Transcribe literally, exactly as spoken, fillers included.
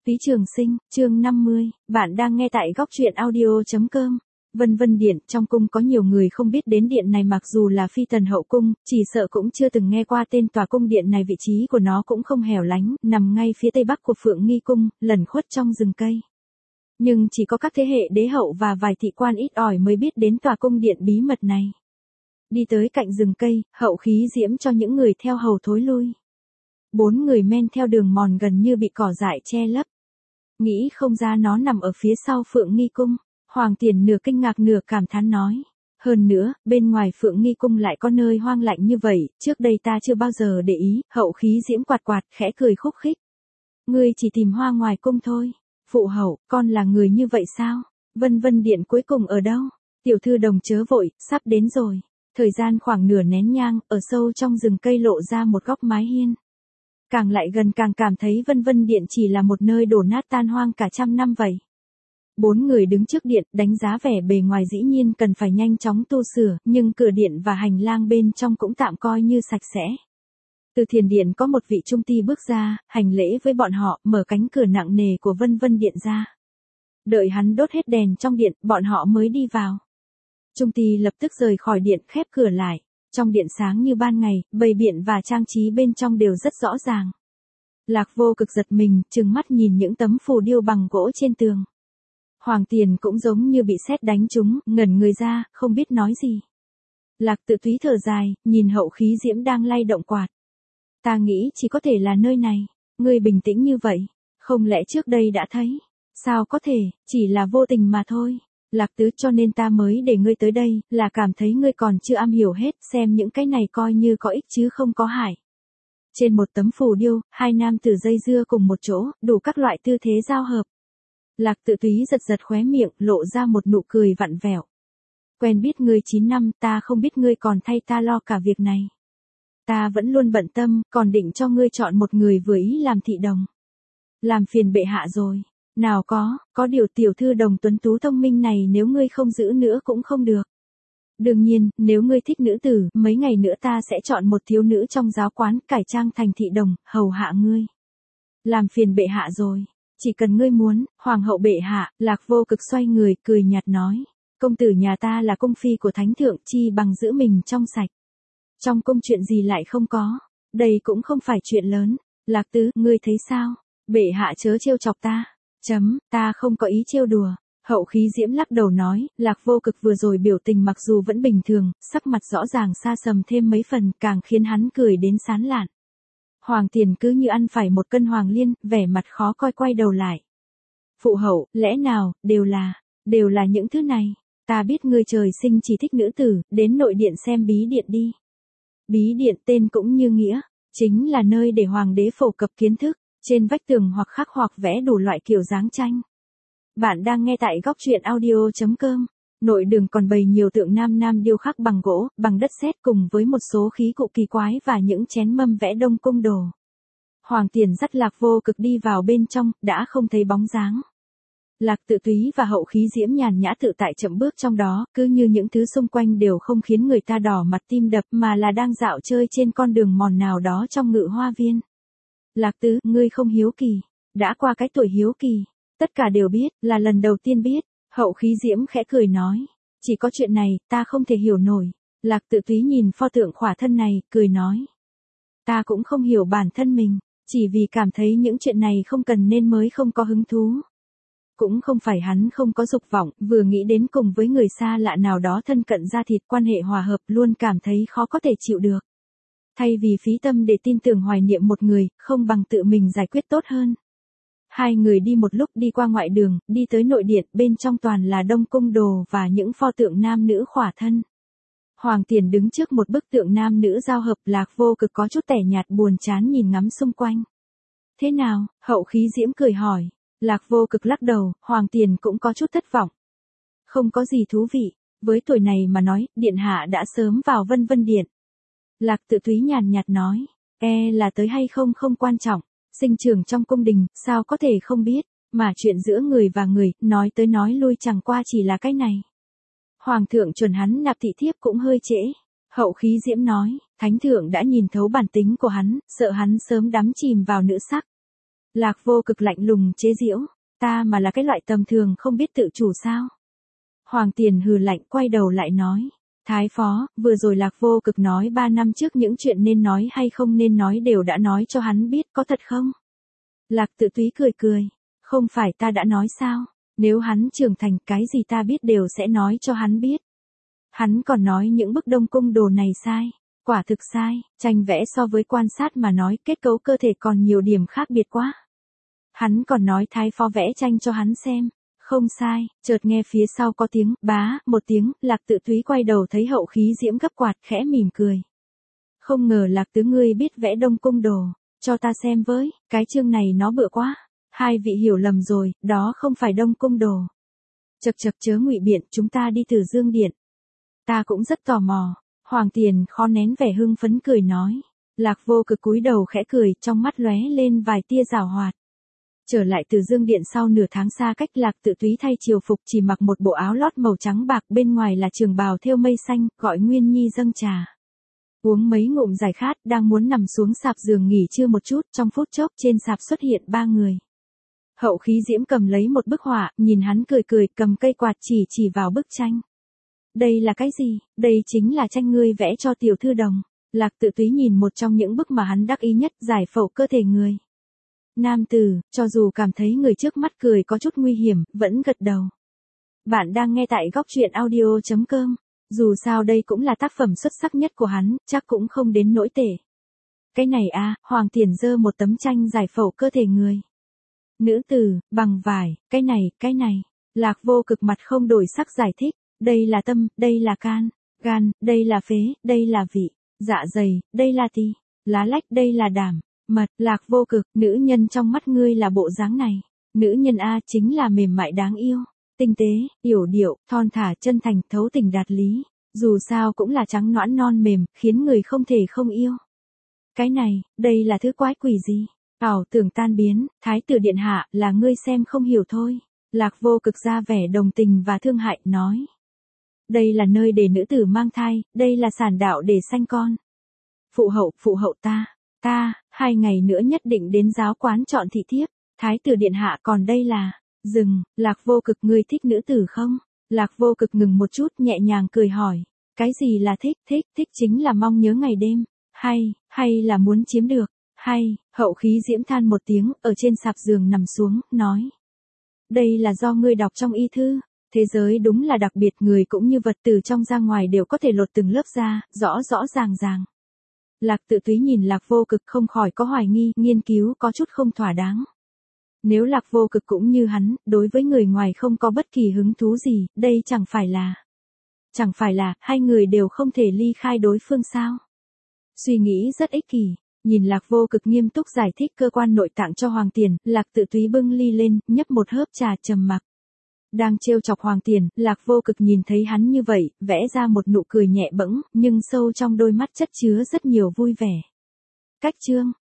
Phí Trường Sinh, chương năm mươi, bạn đang nghe tại góc truyện audio chấm com. Vân Vân Điện, trong cung có nhiều người không biết đến điện này, mặc dù là phi tần hậu cung, chỉ sợ cũng chưa từng nghe qua tên tòa cung điện này. Vị trí của nó cũng không hẻo lánh, nằm ngay phía tây bắc của Phượng Nghi Cung, lẩn khuất trong rừng cây. Nhưng chỉ có các thế hệ đế hậu và vài thị quan ít ỏi mới biết đến tòa cung điện bí mật này. Đi tới cạnh rừng cây, hậu khí diễm cho những người theo hầu thối lui. Bốn người men theo đường mòn gần như bị cỏ dại che lấp. Nghĩ không ra nó nằm ở phía sau Phượng Nghi Cung. Hoàng Tiền nửa kinh ngạc nửa cảm thán nói. Hơn nữa, bên ngoài Phượng Nghi Cung lại có nơi hoang lạnh như vậy, trước đây ta chưa bao giờ để ý. Hậu khí diễm quạt quạt, khẽ cười khúc khích. Ngươi chỉ tìm hoa ngoài cung thôi. Phụ hậu, con là người như vậy sao? Vân Vân Điện cuối cùng ở đâu? Tiểu thư đồng chớ vội, sắp đến rồi. Thời gian khoảng nửa nén nhang, ở sâu trong rừng cây lộ ra một góc mái hiên. Càng lại gần càng cảm thấy Vân Vân Điện chỉ là một nơi đổ nát tan hoang cả trăm năm vậy. Bốn người đứng trước điện, đánh giá vẻ bề ngoài dĩ nhiên cần phải nhanh chóng tu sửa, nhưng cửa điện và hành lang bên trong cũng tạm coi như sạch sẽ. Từ thiền điện có một vị trung ti bước ra, hành lễ với bọn họ, mở cánh cửa nặng nề của Vân Vân Điện ra. Đợi hắn đốt hết đèn trong điện, bọn họ mới đi vào. Trung ti lập tức rời khỏi điện, khép cửa lại. Trong điện sáng như ban ngày, bày biện và trang trí bên trong đều rất rõ ràng. Lạc Vô Cực giật mình, trừng mắt nhìn những tấm phù điêu bằng gỗ trên tường. Hoàng Tiền cũng giống như bị sét đánh trúng, ngẩn người ra, không biết nói gì. Lạc Tự Túy thở dài, nhìn hậu khí diễm đang lay động quạt. Ta nghĩ chỉ có thể là nơi này. Ngươi bình tĩnh như vậy, không lẽ trước đây đã thấy? Sao có thể, chỉ là vô tình mà thôi. Lạc Tứ, cho nên ta mới để ngươi tới đây, là cảm thấy ngươi còn chưa am hiểu hết, xem những cái này coi như có ích chứ không có hại. Trên một tấm phù điêu, hai nam tử dây dưa cùng một chỗ, đủ các loại tư thế giao hợp. Lạc Tự Túy giật giật khóe miệng, lộ ra một nụ cười vặn vẹo. Quen biết ngươi chín năm, ta không biết ngươi còn thay ta lo cả việc này. Ta vẫn luôn bận tâm, còn định cho ngươi chọn một người vừa ý làm thị đồng. Làm phiền bệ hạ rồi. Nào có, có điều tiểu thư đồng tuấn tú thông minh này nếu ngươi không giữ nữa cũng không được. Đương nhiên, nếu ngươi thích nữ tử, mấy ngày nữa ta sẽ chọn một thiếu nữ trong giáo quán, cải trang thành thị đồng, hầu hạ ngươi. Làm phiền bệ hạ rồi. Chỉ cần ngươi muốn, hoàng hậu bệ hạ. Lạc Vô Cực xoay người, cười nhạt nói. Công tử nhà ta là cung phi của thánh thượng, chi bằng giữ mình trong sạch. Trong cung chuyện gì lại không có. Đây cũng không phải chuyện lớn. Lạc Tứ, ngươi thấy sao? Bệ hạ chớ trêu chọc ta. Chấm, ta không có ý trêu đùa. Hậu khí diễm lắc đầu nói, Lạc Vô Cực vừa rồi biểu tình mặc dù vẫn bình thường, sắc mặt rõ ràng xa sầm thêm mấy phần, càng khiến hắn cười đến sán lạn. Hoàng Tiền cứ như ăn phải một cân hoàng liên, vẻ mặt khó coi, quay đầu lại. Phụ hậu, lẽ nào, đều là, đều là những thứ này. Ta biết ngươi trời sinh chỉ thích nữ tử, đến nội điện xem bí điện đi. Bí điện tên cũng như nghĩa, chính là nơi để hoàng đế phổ cập kiến thức. Trên vách tường hoặc khắc hoặc vẽ đủ loại kiểu dáng tranh. Bạn đang nghe tại góc truyện audio chấm com. Nội đường còn bày nhiều tượng nam nam điêu khắc bằng gỗ, bằng đất sét cùng với một số khí cụ kỳ quái và những chén mâm vẽ đông cung đồ. Hoàng Tiền dắt Lạc Vô Cực đi vào bên trong, đã không thấy bóng dáng. Lạc Tự Túy và hậu khí diễm nhàn nhã tự tại chậm bước trong đó, cứ như những thứ xung quanh đều không khiến người ta đỏ mặt tim đập mà là đang dạo chơi trên con đường mòn nào đó trong Ngự Hoa Viên. Lạc Tứ, ngươi không hiếu kỳ, đã qua cái tuổi hiếu kỳ, tất cả đều biết, là lần đầu tiên biết. Hậu khí diễm khẽ cười nói, chỉ có chuyện này, ta không thể hiểu nổi. Lạc Tự Túy nhìn pho tượng khỏa thân này, cười nói, ta cũng không hiểu bản thân mình, chỉ vì cảm thấy những chuyện này không cần nên mới không có hứng thú. Cũng không phải hắn không có dục vọng, vừa nghĩ đến cùng với người xa lạ nào đó thân cận da thịt, quan hệ hòa hợp, luôn cảm thấy khó có thể chịu được. Thay vì phí tâm để tin tưởng hoài niệm một người, không bằng tự mình giải quyết tốt hơn. Hai người đi một lúc đi qua ngoại đường, đi tới nội điện, bên trong toàn là đông cung đồ và những pho tượng nam nữ khỏa thân. Hoàng Tiền đứng trước một bức tượng nam nữ giao hợp, Lạc Vô Cực có chút tẻ nhạt buồn chán nhìn ngắm xung quanh. Thế nào? Hậu khí diễm cười hỏi. Lạc Vô Cực lắc đầu, Hoàng Tiền cũng có chút thất vọng. Không có gì thú vị, với tuổi này mà nói, điện hạ đã sớm vào Vân Vân Điện. Lạc Tự Túy nhàn nhạt nói, e là tới hay không không quan trọng, sinh trưởng trong cung đình, sao có thể không biết, mà chuyện giữa người và người, nói tới nói lui chẳng qua chỉ là cái này. Hoàng thượng chuẩn hắn nạp thị thiếp cũng hơi trễ. Hậu khí diễm nói, thánh thượng đã nhìn thấu bản tính của hắn, sợ hắn sớm đắm chìm vào nữ sắc. Lạc Vô Cực lạnh lùng chế giễu, ta mà là cái loại tầm thường không biết tự chủ sao? Hoàng Tiền hừ lạnh quay đầu lại nói, Thái phó, vừa rồi Lạc Vô Cực nói ba năm trước những chuyện nên nói hay không nên nói đều đã nói cho hắn biết, có thật không? Lạc Tự Túy cười cười, không phải ta đã nói sao, nếu hắn trưởng thành cái gì ta biết đều sẽ nói cho hắn biết. Hắn còn nói những bức Đông Cung đồ này sai, quả thực sai, tranh vẽ so với quan sát mà nói kết cấu cơ thể còn nhiều điểm khác biệt quá. Hắn còn nói Thái phó vẽ tranh cho hắn xem, không sai, chợt nghe phía sau có tiếng, bá, một tiếng, Lạc Tự Túy quay đầu thấy Hậu Khí Diễm gấp quạt khẽ mỉm cười. Không ngờ Lạc tứ ngươi biết vẽ Đông Cung đồ, cho ta xem với, cái chương này nó bựa quá. Hai vị hiểu lầm rồi, đó không phải Đông Cung đồ. Chật chật chớ ngụy biện, chúng ta đi Từ Dương Điện. Ta cũng rất tò mò. Hoàng Tiền khó nén vẻ hưng phấn cười nói. Lạc Vô Cực cúi đầu khẽ cười, trong mắt lóe lên vài tia giảo hoạt. Trở lại Từ Dương Điện sau nửa tháng xa cách, Lạc Tự Túy thay triều phục chỉ mặc một bộ áo lót màu trắng bạc, bên ngoài là trường bào thêu mây xanh, gọi Nguyên Nhi dâng trà. Uống mấy ngụm giải khát, đang muốn nằm xuống sạp giường nghỉ trưa một chút, trong phút chốc trên sạp xuất hiện ba người. Hậu Khí Diễm cầm lấy một bức họa, nhìn hắn cười cười, cầm cây quạt chỉ chỉ vào bức tranh. Đây là cái gì? Đây chính là tranh ngươi vẽ cho tiểu thư đồng. Lạc Tự Túy nhìn một trong những bức mà hắn đắc ý nhất, giải phẫu cơ thể người. Nam tử, cho dù cảm thấy người trước mắt cười có chút nguy hiểm, vẫn gật đầu. Bạn đang nghe tại góc truyện audio chấm com. Dù sao đây cũng là tác phẩm xuất sắc nhất của hắn, chắc cũng không đến nỗi tệ. Cái này a, Hoàng Tiền giơ một tấm tranh giải phẫu cơ thể người. Nữ tử, bằng vải, cái này, cái này. Lạc Vô Cực mặt không đổi sắc giải thích, đây là tâm, đây là can, gan, đây là phế, đây là vị, dạ dày, đây là ti, lá lách, đây là đảm, mật. Lạc Vô Cực, nữ nhân trong mắt ngươi là bộ dáng này. Nữ nhân a chính là mềm mại đáng yêu, tinh tế, yểu điệu, thon thả, chân thành, thấu tình đạt lý. Dù sao cũng là trắng nõn non mềm, khiến người không thể không yêu. Cái này, đây là thứ quái quỷ gì? Ảo tưởng tan biến, Thái tử điện hạ, là ngươi xem không hiểu thôi. Lạc Vô Cực ra vẻ đồng tình và thương hại, nói. Đây là nơi để nữ tử mang thai, đây là sản đạo để sanh con. Phụ hậu, phụ hậu ta, ta, hai ngày nữa nhất định đến giáo quán chọn thị thiếp. Thái tử điện hạ, còn đây là, dừng, Lạc Vô Cực, ngươi thích nữ tử không? Lạc Vô Cực ngừng một chút, nhẹ nhàng cười hỏi. Cái gì là thích? Thích, thích chính là mong nhớ ngày đêm. Hay, hay là muốn chiếm được? Hay, Hậu Khí Diễm than một tiếng, ở trên sạp giường nằm xuống, nói. Đây là do ngươi đọc trong y thư. Thế giới đúng là đặc biệt, người cũng như vật, từ trong ra ngoài đều có thể lột từng lớp ra, rõ rõ ràng ràng. Lạc Tự Túy nhìn Lạc Vô Cực không khỏi có hoài nghi, nghiên cứu có chút không thỏa đáng. Nếu Lạc Vô Cực cũng như hắn, đối với người ngoài không có bất kỳ hứng thú gì, đây chẳng phải là... Chẳng phải là, hai người đều không thể ly khai đối phương sao? Suy nghĩ rất ích kỷ, nhìn Lạc Vô Cực nghiêm túc giải thích cơ quan nội tạng cho Hoàng Tiền, Lạc Tự Túy bưng ly lên, nhấp một hớp trà trầm mặc. Đang trêu chọc Hoàng Tiền, Lạc Vô Cực nhìn thấy hắn như vậy, vẽ ra một nụ cười nhẹ bẫng, nhưng sâu trong đôi mắt chất chứa rất nhiều vui vẻ. Cách chương